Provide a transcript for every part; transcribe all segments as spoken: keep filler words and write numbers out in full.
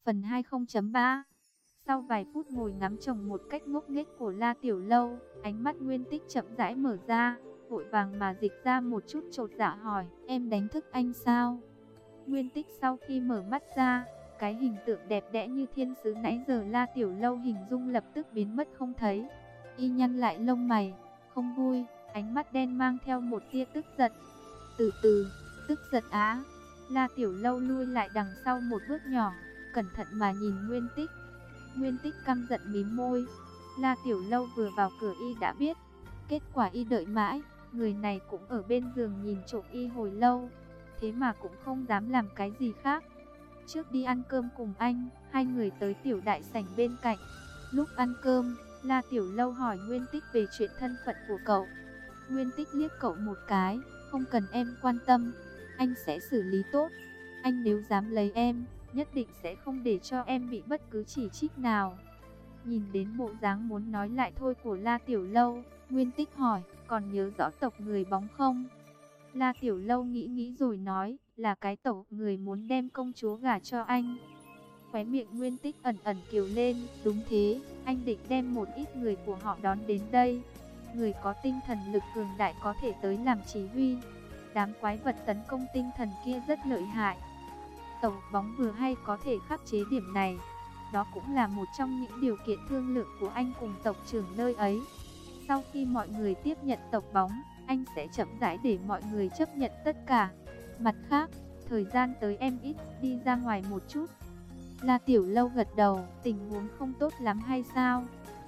Phần hai không chấm ba. Sau vài phút ngồi ngắm chồng một cách ngốc nghếch của La Tiểu Lâu, ánh mắt Nguyên Tích chậm rãi mở ra, vội vàng mà dịch ra một chút chột dạ hỏi, em đánh thức anh sao? Nguyên Tích sau khi mở mắt ra, cái hình tượng đẹp đẽ như thiên sứ nãy giờ La Tiểu Lâu hình dung lập tức biến mất không thấy. Y nhăn lại lông mày, không vui, ánh mắt đen mang theo một tia tức giận. Từ từ, tức giận á? La Tiểu Lâu lui lại đằng sau một bước nhỏ, cẩn thận mà nhìn Nguyên Tích. Nguyên Tích căm giận mím môi. La Tiểu Lâu vừa vào cửa y đã biết. Kết quả y đợi mãi, người này cũng ở bên giường nhìn trộm y hồi lâu. Thế mà cũng không dám làm cái gì khác. Trước đi ăn cơm cùng anh, hai người tới tiểu đại sảnh bên cạnh. Lúc ăn cơm, La Tiểu Lâu hỏi Nguyên Tích về chuyện thân phận của cậu. Nguyên Tích liếc cậu một cái, không cần em quan tâm, anh sẽ xử lý tốt. Anh nếu dám lấy em, nhất định sẽ không để cho em bị bất cứ chỉ trích nào. Nhìn đến bộ dáng muốn nói lại thôi của La Tiểu Lâu, Nguyên Tích hỏi, còn nhớ rõ tộc người bóng không? La Tiểu Lâu nghĩ nghĩ rồi nói, là cái tộc người muốn đem công chúa gả cho anh. Khóe miệng Nguyên Tích ẩn ẩn kiều lên, đúng thế, anh định đem một ít người của họ đón đến đây. Người có tinh thần lực cường đại có thể tới làm chỉ huy. Đám quái vật tấn công tinh thần kia rất lợi hại. Tộc bóng vừa hay có thể khắc chế điểm này. Đó cũng là một trong những điều kiện thương lượng của anh cùng tộc trưởng nơi ấy. Sau khi mọi người tiếp nhận tộc bóng, anh sẽ chậm rãi để mọi người chấp nhận tất cả. Mặt khác, thời gian tới em ít đi ra ngoài một chút. La Tiểu Lâu gật đầu, tình huống không tốt lắm hay sao?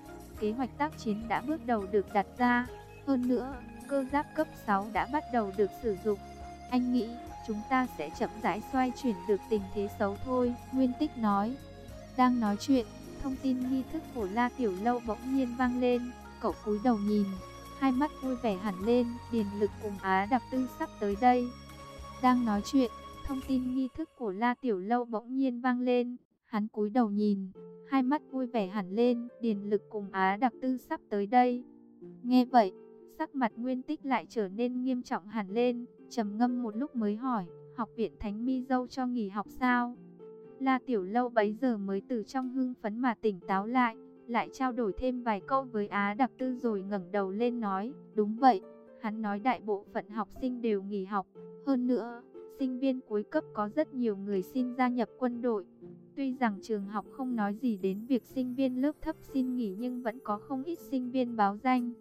Kế hoạch tác chiến đã bước đầu được đặt ra. Hơn nữa, cơ giáp cấp sáu đã bắt đầu được sử dụng. Anh nghĩ, chúng ta sẽ chậm rãi xoay chuyển được tình thế xấu thôi, Nguyên Tích nói. Đang nói chuyện, thông tin nghi thức của La Tiểu Lâu bỗng nhiên vang lên. Cậu cúi đầu nhìn, hai mắt vui vẻ hẳn lên, Điền Lực cùng Á Đặc Tư sắp tới đây. Đang nói chuyện, thông tin nghi thức của La Tiểu Lâu bỗng nhiên vang lên. Hắn cúi đầu nhìn, hai mắt vui vẻ hẳn lên, Điền Lực cùng Á Đặc Tư sắp tới đây. Nghe vậy, sắc mặt Nguyên Tích lại trở nên nghiêm trọng hẳn lên, trầm ngâm một lúc mới hỏi, học viện Thánh Mi Dâu cho nghỉ học sao? La Tiểu Lâu bấy giờ mới từ trong hưng phấn mà tỉnh táo lại, lại trao đổi thêm vài câu với Á Đặc Tư rồi ngẩng đầu lên nói, đúng vậy, hắn nói đại bộ phận học sinh đều nghỉ học, hơn nữa, sinh viên cuối cấp có rất nhiều người xin gia nhập quân đội. Tuy rằng trường học không nói gì đến việc sinh viên lớp thấp xin nghỉ nhưng vẫn có không ít sinh viên báo danh.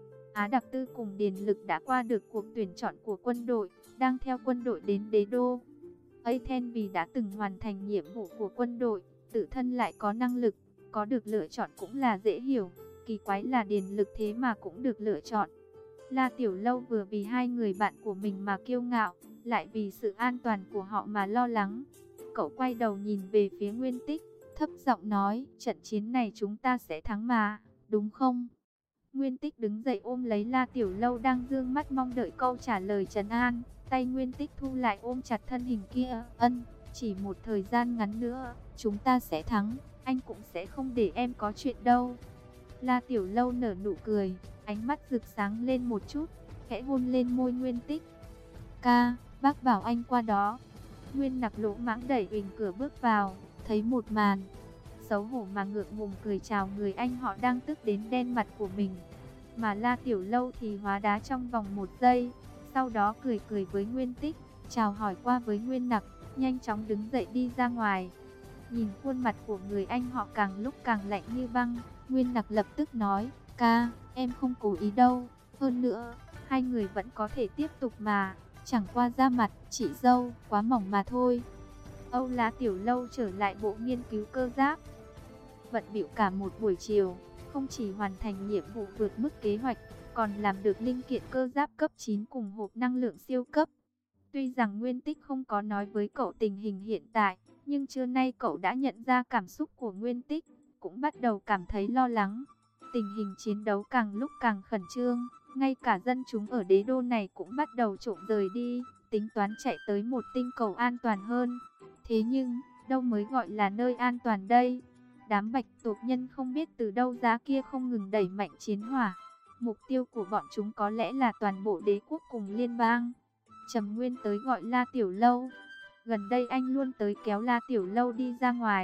Á Đặc Tư cùng Điền Lực đã qua được cuộc tuyển chọn của quân đội, đang theo quân đội đến đế đô. Aten vì đã từng hoàn thành nhiệm vụ của quân đội, tự thân lại có năng lực, có được lựa chọn cũng là dễ hiểu. Kỳ quái là Điền Lực thế mà cũng được lựa chọn. La Tiểu Lâu vừa vì hai người bạn của mình mà kiêu ngạo, lại vì sự an toàn của họ mà lo lắng. Cậu quay đầu nhìn về phía Nguyên Tích, thấp giọng nói, trận chiến này chúng ta sẽ thắng mà, đúng không? Nguyên Tích đứng dậy ôm lấy La Tiểu Lâu đang dương mắt mong đợi câu trả lời trấn an. Tay Nguyên Tích thu lại ôm chặt thân hình kia, ân, chỉ một thời gian ngắn nữa, chúng ta sẽ thắng, anh cũng sẽ không để em có chuyện đâu. La Tiểu Lâu nở nụ cười, ánh mắt rực sáng lên một chút, khẽ hôn lên môi Nguyên Tích. Ca, bác bảo anh qua đó. Nguyên Nặc lỗ mãng đẩy bình cửa bước vào, thấy một màn xấu hổ mà ngượng ngùng cười chào người anh họ đang tức đến đen mặt của mình. Mà La Tiểu Lâu thì hóa đá trong vòng một giây, sau đó cười cười với Nguyên Tích, chào hỏi qua với Nguyên Nặc, nhanh chóng đứng dậy đi ra ngoài. Nhìn khuôn mặt của người anh họ càng lúc càng lạnh như băng, Nguyên Nặc lập tức nói, ca, em không cố ý đâu, hơn nữa, hai người vẫn có thể tiếp tục mà, chẳng qua da mặt, chị dâu, quá mỏng mà thôi. Âu La Tiểu Lâu trở lại bộ nghiên cứu cơ giáp. Bận bịu cả một buổi chiều, không chỉ hoàn thành nhiệm vụ vượt mức kế hoạch, còn làm được linh kiện cơ giáp cấp chín cùng hộp năng lượng siêu cấp. Tuy rằng Nguyên Tích không có nói với cậu tình hình hiện tại, nhưng trưa nay cậu đã nhận ra cảm xúc của Nguyên Tích, cũng bắt đầu cảm thấy lo lắng. Tình hình chiến đấu càng lúc càng khẩn trương, ngay cả dân chúng ở đế đô này cũng bắt đầu trộm rời đi, tính toán chạy tới một tinh cầu an toàn hơn. Thế nhưng, đâu mới gọi là nơi an toàn đây? Đám bạch tộc nhân không biết từ đâu ra kia không ngừng đẩy mạnh chiến hỏa. Mục tiêu của bọn chúng có lẽ là toàn bộ đế quốc cùng liên bang. Trầm Nguyên tới gọi La Tiểu Lâu. Gần đây anh luôn tới kéo La Tiểu Lâu đi ra ngoài,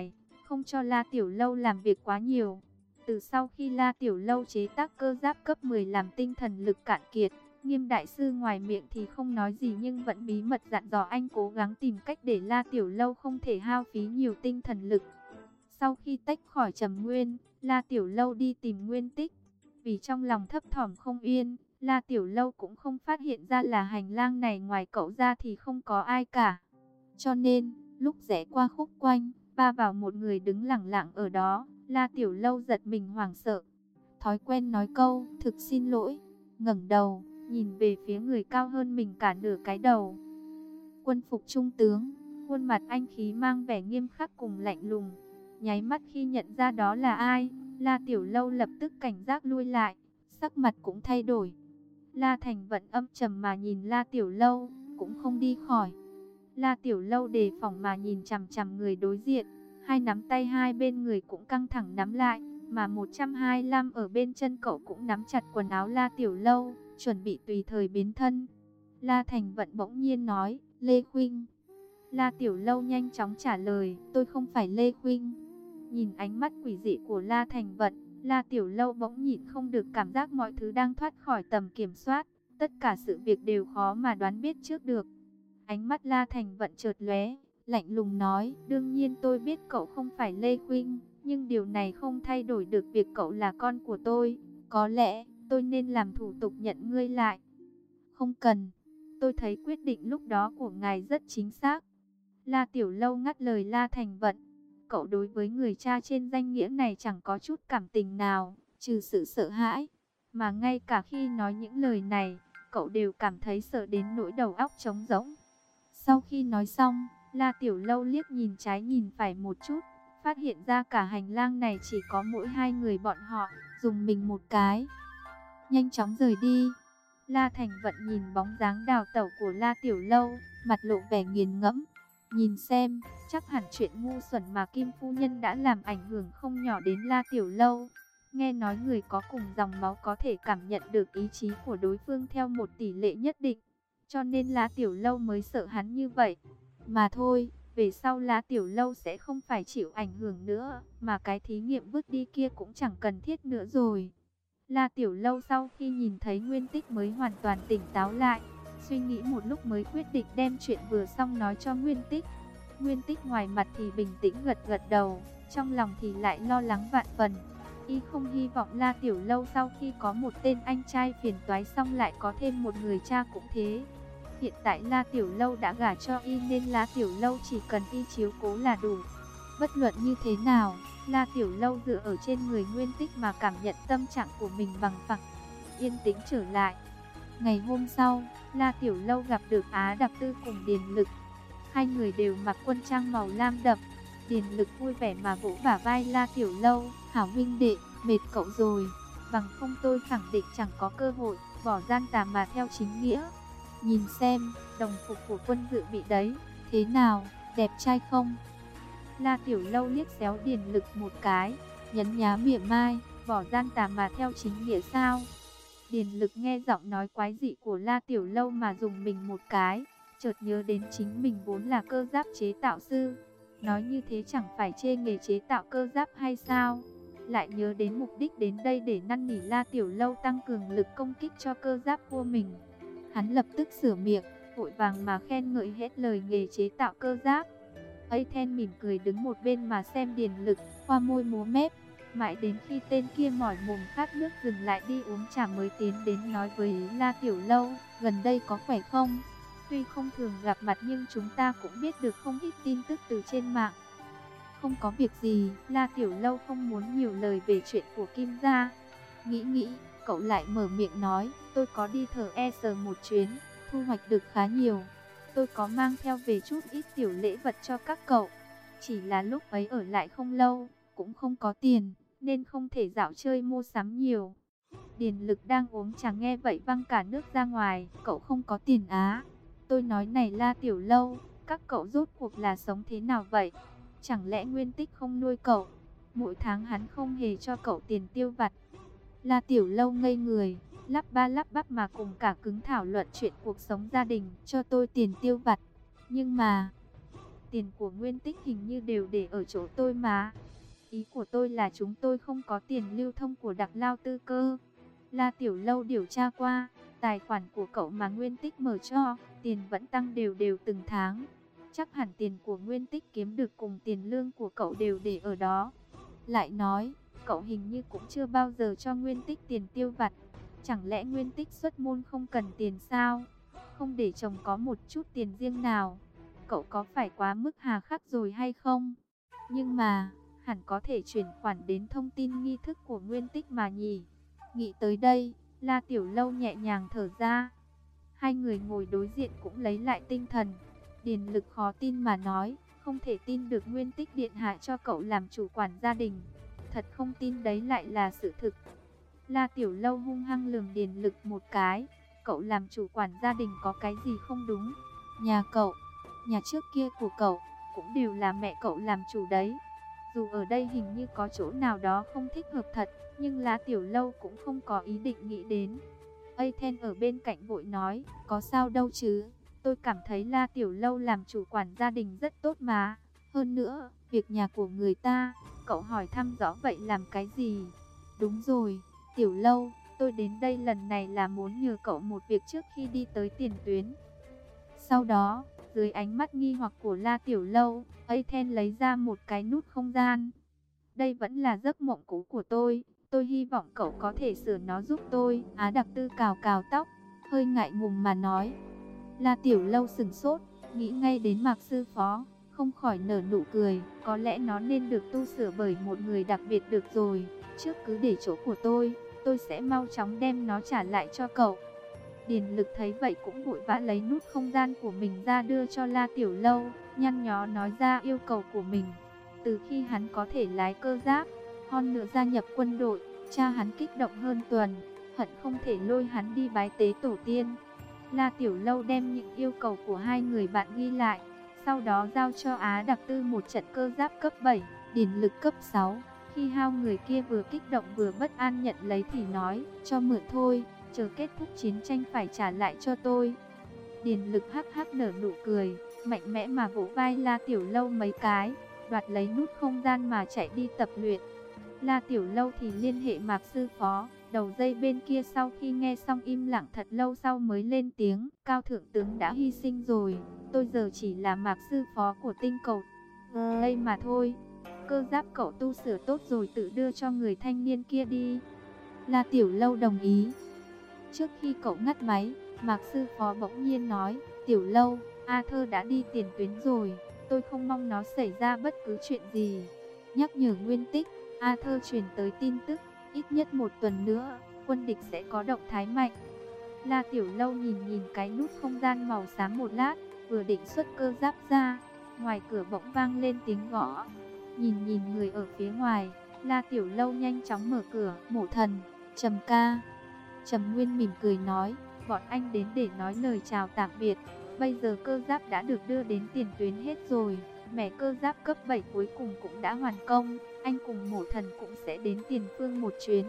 không cho La Tiểu Lâu làm việc quá nhiều. Từ sau khi La Tiểu Lâu chế tác cơ giáp cấp mười làm tinh thần lực cạn kiệt, Nghiêm đại sư ngoài miệng thì không nói gì nhưng vẫn bí mật dặn dò anh cố gắng tìm cách để La Tiểu Lâu không thể hao phí nhiều tinh thần lực. Sau khi tách khỏi Trầm Nguyên, La Tiểu Lâu đi tìm Nguyên Tích. Vì trong lòng thấp thỏm không yên, La Tiểu Lâu cũng không phát hiện ra là hành lang này ngoài cậu ra thì không có ai cả. Cho nên, lúc rẽ qua khúc quanh, va vào một người đứng lẳng lặng ở đó, La Tiểu Lâu giật mình hoảng sợ. Thói quen nói câu, thực xin lỗi, ngẩng đầu, nhìn về phía người cao hơn mình cả nửa cái đầu. Quân phục trung tướng, khuôn mặt anh khí mang vẻ nghiêm khắc cùng lạnh lùng. Nháy mắt khi nhận ra đó là ai, La Tiểu Lâu lập tức cảnh giác lui lại, sắc mặt cũng thay đổi. La Thành Vận âm trầm mà nhìn La Tiểu Lâu, cũng không đi khỏi. La Tiểu Lâu đề phòng mà nhìn chằm chằm người đối diện, hai nắm tay hai bên người cũng căng thẳng nắm lại, mà một trăm hai mươi lăm ở bên chân cậu cũng nắm chặt quần áo La Tiểu Lâu, chuẩn bị tùy thời biến thân. La Thành Vận bỗng nhiên nói, Lê Khuynh. La Tiểu Lâu nhanh chóng trả lời, tôi không phải Lê Khuynh. Nhìn ánh mắt quỷ dị của La Thành Vận, La Tiểu Lâu bỗng nhịn không được cảm giác mọi thứ đang thoát khỏi tầm kiểm soát, tất cả sự việc đều khó mà đoán biết trước được. Ánh mắt La Thành Vận chợt lóe, lạnh lùng nói, đương nhiên tôi biết cậu không phải Lê Khuynh, nhưng điều này không thay đổi được việc cậu là con của tôi. Có lẽ, tôi nên làm thủ tục nhận ngươi lại. Không cần, tôi thấy quyết định lúc đó của ngài rất chính xác. La Tiểu Lâu ngắt lời La Thành Vận. Cậu đối với người cha trên danh nghĩa này chẳng có chút cảm tình nào, trừ sự sợ hãi. Mà ngay cả khi nói những lời này, cậu đều cảm thấy sợ đến nỗi đầu óc trống rỗng. Sau khi nói xong, La Tiểu Lâu liếc nhìn trái nhìn phải một chút, phát hiện ra cả hành lang này chỉ có mỗi hai người bọn họ, dùng mình một cái. Nhanh chóng rời đi. La Thành Vận nhìn bóng dáng đào tẩu của La Tiểu Lâu, mặt lộ vẻ nghiền ngẫm. Nhìn xem, chắc hẳn chuyện ngu xuẩn mà Kim Phu Nhân đã làm ảnh hưởng không nhỏ đến La Tiểu Lâu. Nghe nói người có cùng dòng máu có thể cảm nhận được ý chí của đối phương theo một tỷ lệ nhất định. Cho nên La Tiểu Lâu mới sợ hắn như vậy. Mà thôi, về sau La Tiểu Lâu sẽ không phải chịu ảnh hưởng nữa, mà cái thí nghiệm vứt đi kia cũng chẳng cần thiết nữa rồi. La Tiểu Lâu sau khi nhìn thấy Nguyên Tích mới hoàn toàn tỉnh táo lại, suy nghĩ một lúc mới quyết định đem chuyện vừa xong nói cho Nguyên Tích. Nguyên Tích ngoài mặt thì bình tĩnh gật gật đầu, trong lòng thì lại lo lắng vạn phần. Y không hy vọng La Tiểu Lâu sau khi có một tên anh trai phiền toái xong lại có thêm một người cha cũng thế. Hiện tại La Tiểu Lâu đã gả cho Y nên La Tiểu Lâu chỉ cần Y chiếu cố là đủ. Bất luận như thế nào, La Tiểu Lâu dựa ở trên người Nguyên Tích mà cảm nhận tâm trạng của mình bằng phẳng, yên tĩnh trở lại. Ngày hôm sau, La Tiểu Lâu gặp được Á Đạp Tư cùng Điền Lực. Hai người đều mặc quân trang màu lam đậm. Điền Lực vui vẻ mà vỗ bả vai La Tiểu Lâu, hảo huynh đệ, mệt cậu rồi. Bằng không tôi khẳng định chẳng có cơ hội, bỏ gian tà mà theo chính nghĩa. Nhìn xem, đồng phục của quân dự bị đấy, thế nào, đẹp trai không? La Tiểu Lâu liếc xéo Điền Lực một cái, nhấn nhá mỉa mai, bỏ gian tà mà theo chính nghĩa sao? Điền Lực nghe giọng nói quái dị của La Tiểu Lâu mà dùng mình một cái, chợt nhớ đến chính mình vốn là cơ giáp chế tạo sư. Nói như thế chẳng phải chê nghề chế tạo cơ giáp hay sao? Lại nhớ đến mục đích đến đây để năn nỉ La Tiểu Lâu tăng cường lực công kích cho cơ giáp vua mình. Hắn lập tức sửa miệng, vội vàng mà khen ngợi hết lời nghề chế tạo cơ giáp. Aten mỉm cười đứng một bên mà xem Điền Lực, khoa môi múa mép. Mãi đến khi tên kia mỏi mồm khát nước dừng lại đi uống trà mới tiến đến nói với La Tiểu Lâu, gần đây có khỏe không? Tuy không thường gặp mặt nhưng chúng ta cũng biết được không ít tin tức từ trên mạng. Không có việc gì, La Tiểu Lâu không muốn nhiều lời về chuyện của Kim gia. Nghĩ nghĩ, cậu lại mở miệng nói, tôi có đi thờ e sờ một chuyến, thu hoạch được khá nhiều. Tôi có mang theo về chút ít tiểu lễ vật cho các cậu. Chỉ là lúc ấy ở lại không lâu, cũng không có tiền, nên không thể dạo chơi mua sắm nhiều. Điền Lực đang uống trà nghe vậy văng cả nước ra ngoài, cậu không có tiền á? Tôi nói này La Tiểu Lâu, các cậu rốt cuộc là sống thế nào vậy? Chẳng lẽ Nguyên Tích không nuôi cậu? Mỗi tháng hắn không hề cho cậu tiền tiêu vặt. La Tiểu Lâu ngây người, lắp ba lắp bắp mà cùng cả cứng thảo luận chuyện cuộc sống gia đình, cho tôi tiền tiêu vặt. Nhưng mà, Tiền của Nguyên Tích hình như đều để ở chỗ tôi mà. Ý của tôi là chúng tôi không có tiền lưu thông của Đặc Lao Tư cơ. La Tiểu Lâu điều tra qua, tài khoản của cậu mà Nguyên Tích mở cho, tiền vẫn tăng đều đều từng tháng. Chắc hẳn tiền của Nguyên Tích kiếm được cùng tiền lương của cậu đều để ở đó. Lại nói, cậu hình như cũng chưa bao giờ cho Nguyên Tích tiền tiêu vặt. Chẳng lẽ Nguyên Tích xuất môn không cần tiền sao? Không để chồng có một chút tiền riêng nào? Cậu có phải quá mức hà khắc rồi hay không? Nhưng mà, hẳn có thể chuyển khoản đến thông tin nghi thức của Nguyên Tích mà nhỉ? Nghĩ tới đây, La Tiểu Lâu nhẹ nhàng thở ra. Hai người ngồi đối diện cũng lấy lại tinh thần. Điền Lực khó tin mà nói, không thể tin được Nguyên Tích điện hạ cho cậu làm chủ quản gia đình. Thật không tin đấy lại là sự thực. La Tiểu Lâu hung hăng lườm Điền Lực một cái. Cậu làm chủ quản gia đình có cái gì không đúng? Nhà cậu, nhà trước kia của cậu, cũng đều là mẹ cậu làm chủ đấy. Dù ở đây hình như có chỗ nào đó không thích hợp thật, nhưng La Tiểu Lâu cũng không có ý định nghĩ đến. Athen ở bên cạnh vội nói, có sao đâu chứ, tôi cảm thấy La Tiểu Lâu làm chủ quản gia đình rất tốt mà. Hơn nữa, việc nhà của người ta, cậu hỏi thăm rõ vậy làm cái gì? Đúng rồi, Tiểu Lâu, tôi đến đây lần này là muốn nhờ cậu một việc trước khi đi tới tiền tuyến. Sau đó, dưới ánh mắt nghi hoặc của La Tiểu Lâu, Athen lấy ra một cái nút không gian. Đây vẫn là giấc mộng cũ của tôi, tôi hy vọng cậu có thể sửa nó giúp tôi. Á Đặc Tư cào cào tóc, hơi ngại ngùng mà nói. La Tiểu Lâu sừng sốt, nghĩ ngay đến Mạc sư phó, không khỏi nở nụ cười. Có lẽ nó nên được tu sửa bởi một người đặc biệt được rồi. Trước cứ để chỗ của tôi, tôi sẽ mau chóng đem nó trả lại cho cậu. Điền Lực thấy vậy cũng vội vã lấy nút không gian của mình ra đưa cho La Tiểu Lâu, nhăn nhó nói ra yêu cầu của mình. Từ khi hắn có thể lái cơ giáp, hơn nữa gia nhập quân đội, cha hắn kích động hơn tuần, hận không thể lôi hắn đi bái tế tổ tiên. La Tiểu Lâu đem những yêu cầu của hai người bạn ghi lại, sau đó giao cho Á Đặc Tư một trận cơ giáp cấp bảy, Điền Lực cấp sáu. Khi hai người kia vừa kích động vừa bất an nhận lấy thì nói, cho mượn thôi, chờ kết thúc chiến tranh phải trả lại cho tôi. Điền Lực hắc hắc nở nụ cười, mạnh mẽ mà vỗ vai La Tiểu Lâu mấy cái, đoạt lấy nút không gian mà chạy đi tập luyện. La Tiểu Lâu thì liên hệ Mạc sư phó, đầu dây bên kia sau khi nghe xong im lặng thật lâu sau mới lên tiếng, Cao thượng tướng đã hy sinh rồi, tôi giờ chỉ là Mạc sư phó của tinh cầu đây mà thôi. Cơ giáp cậu tu sửa tốt rồi tự đưa cho người thanh niên kia đi. La Tiểu Lâu đồng ý. Trước khi cậu ngắt máy, Mạc sư phó bỗng nhiên nói, Tiểu Lâu, A Thơ đã đi tiền tuyến rồi, tôi không mong nó xảy ra bất cứ chuyện gì. Nhắc nhở Nguyên Tích, A Thơ truyền tới tin tức, ít nhất một tuần nữa, quân địch sẽ có động thái mạnh. La Tiểu Lâu nhìn nhìn cái nút không gian màu xám một lát, vừa định xuất cơ giáp ra, ngoài cửa bỗng vang lên tiếng gõ. Nhìn nhìn người ở phía ngoài, La Tiểu Lâu nhanh chóng mở cửa, Mộ Thần, Trầm ca. Trầm Nguyên mỉm cười nói, bọn anh đến để nói lời chào tạm biệt. Bây giờ cơ giáp đã được đưa đến tiền tuyến hết rồi, mẻ cơ giáp cấp bảy cuối cùng cũng đã hoàn công. Anh cùng Mộ Thần cũng sẽ đến tiền phương một chuyến.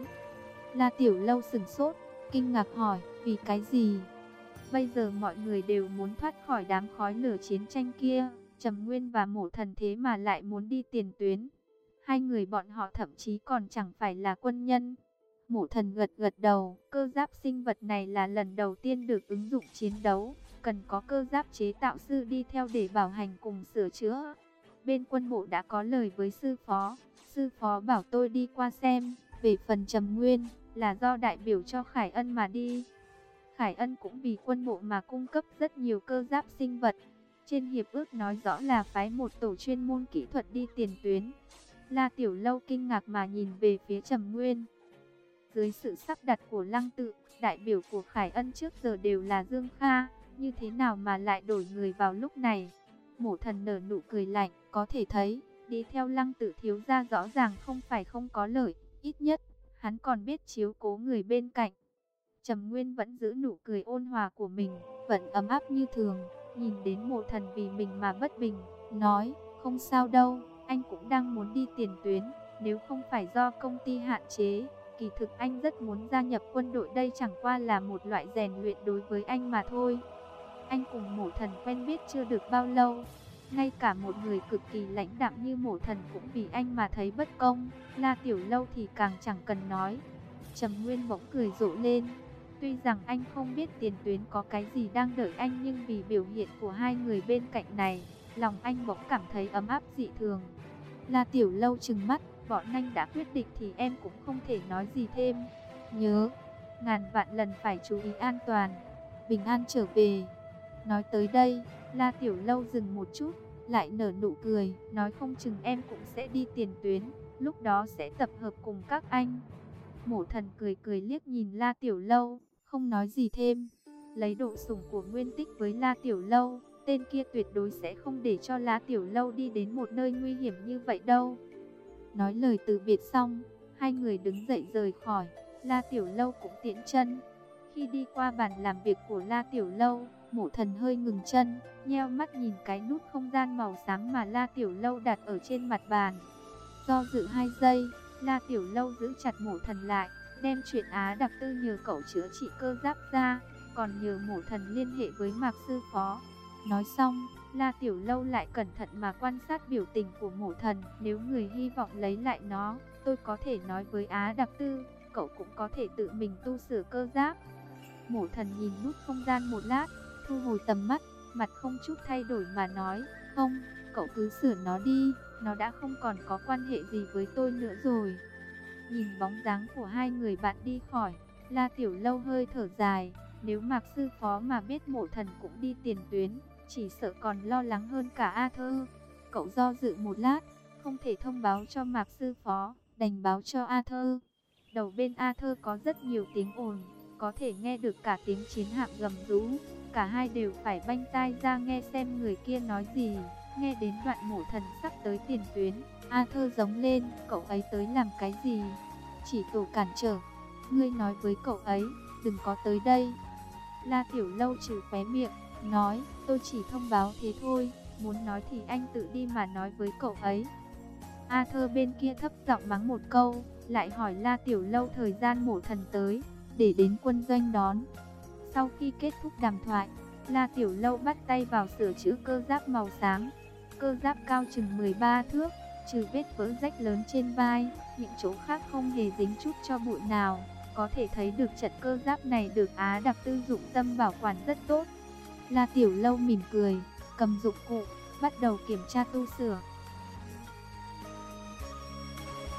La Tiểu Lâu sừng sốt, kinh ngạc hỏi, vì cái gì? Bây giờ mọi người đều muốn thoát khỏi đám khói lửa chiến tranh kia. Trầm Nguyên và Mộ Thần thế mà lại muốn đi tiền tuyến. Hai người bọn họ thậm chí còn chẳng phải là quân nhân. Mộ Thần gật gật đầu, cơ giáp sinh vật này là lần đầu tiên được ứng dụng chiến đấu, cần có cơ giáp chế tạo sư đi theo để bảo hành cùng sửa chữa. Bên quân bộ đã có lời với sư phó, sư phó bảo tôi đi qua xem. Về phần Trầm Nguyên, là do đại biểu cho Khải Ân mà đi. Khải Ân cũng vì quân bộ mà cung cấp rất nhiều cơ giáp sinh vật. Trên hiệp ước nói rõ là phái một tổ chuyên môn kỹ thuật đi tiền tuyến. La Tiểu Lâu kinh ngạc mà nhìn về phía Trầm Nguyên. Dưới sự sắp đặt của Lăng Tự, đại biểu của Khải Ân trước giờ đều là Dương Kha, như thế nào mà lại đổi người vào lúc này? Mộ Thần nở nụ cười lạnh, có thể thấy, đi theo Lăng Tự thiếu gia rõ ràng không phải không có lợi, ít nhất, hắn còn biết chiếu cố người bên cạnh. Trầm Nguyên vẫn giữ nụ cười ôn hòa của mình, vẫn ấm áp như thường, nhìn đến Mộ Thần vì mình mà bất bình, nói, không sao đâu, anh cũng đang muốn đi tiền tuyến, nếu không phải do công ty hạn chế. Kỳ thực anh rất muốn gia nhập quân đội, đây chẳng qua là một loại rèn luyện đối với anh mà thôi. Anh cùng Mộ Thần quen biết chưa được bao lâu, Ngay cả một người cực kỳ lãnh đạm như Mộ Thần cũng vì anh mà thấy bất công. La Tiểu Lâu thì càng chẳng cần nói. Trầm Nguyên bỗng cười rộ lên. Tuy rằng anh không biết tiền tuyến có cái gì đang đợi anh, nhưng vì biểu hiện của hai người bên cạnh này, lòng anh bỗng cảm thấy ấm áp dị thường. La Tiểu Lâu trừng mắt, bọn anh đã quyết định thì em cũng không thể nói gì thêm. Nhớ, ngàn vạn lần phải chú ý an toàn, bình an trở về. Nói tới đây, La Tiểu Lâu dừng một chút, lại nở nụ cười, nói không chừng em cũng sẽ đi tiền tuyến, lúc đó sẽ tập hợp cùng các anh. Mộ Thần cười cười liếc nhìn La Tiểu Lâu, không nói gì thêm. Lấy độ sủng của Nguyên Tích với La Tiểu Lâu, tên kia tuyệt đối sẽ không để cho La Tiểu Lâu đi đến một nơi nguy hiểm như vậy đâu. Nói lời từ biệt xong, hai người đứng dậy rời khỏi. La Tiểu Lâu cũng tiễn chân. Khi đi qua bàn làm việc của La Tiểu Lâu, Mộ Thần hơi ngừng chân, nheo mắt nhìn cái nút không gian màu xám mà La Tiểu Lâu đặt ở trên mặt bàn. Do dự hai giây, La Tiểu Lâu giữ chặt Mộ Thần lại, đem chuyện Á Đặc Tư nhờ cậu chữa trị cơ giáp ra, còn nhờ Mộ Thần liên hệ với Mạc Sư Phó. Nói xong, La Tiểu Lâu lại cẩn thận mà quan sát biểu tình của Mộ Thần. Nếu người hy vọng lấy lại nó, tôi có thể nói với Á Đặc Tư, cậu cũng có thể tự mình tu sửa cơ giáp. Mộ Thần nhìn nút không gian một lát, thu hồi tầm mắt, mặt không chút thay đổi mà nói, không, cậu cứ sửa nó đi, nó đã không còn có quan hệ gì với tôi nữa rồi. Nhìn bóng dáng của hai người bạn đi khỏi, La Tiểu Lâu hơi thở dài, nếu Mạc Sư Phó mà biết Mộ Thần cũng đi tiền tuyến, chỉ sợ còn lo lắng hơn cả Arthur. Cậu do dự một lát, không thể thông báo cho Mạc Sư Phó, đành báo cho Arthur. Đầu bên Arthur có rất nhiều tiếng ồn, có thể nghe được cả tiếng chiến hạm gầm rú. Cả hai đều phải banh tai ra nghe xem người kia nói gì. Nghe đến đoạn Mộ Thần sắp tới tiền tuyến, Arthur giống lên, cậu ấy tới làm cái gì? Chỉ tổ cản trở. Ngươi nói với cậu ấy, đừng có tới đây. La Tiểu Lâu trừ khóe miệng, nói, tôi chỉ thông báo thế thôi, muốn nói thì anh tự đi mà nói với cậu ấy. Arthur bên kia thấp giọng mắng một câu, lại hỏi La Tiểu Lâu thời gian Mộ Thần tới, để đến quân doanh đón. Sau khi kết thúc đàm thoại, La Tiểu Lâu bắt tay vào sửa chữa cơ giáp màu xám. Cơ giáp cao chừng mười ba thước, trừ vết vỡ rách lớn trên vai, những chỗ khác không hề dính chút cho bụi nào. Có thể thấy được trận cơ giáp này được Á Đặc Tư dụng tâm bảo quản rất tốt. La Tiểu Lâu mỉm cười, cầm dụng cụ, bắt đầu kiểm tra tu sửa.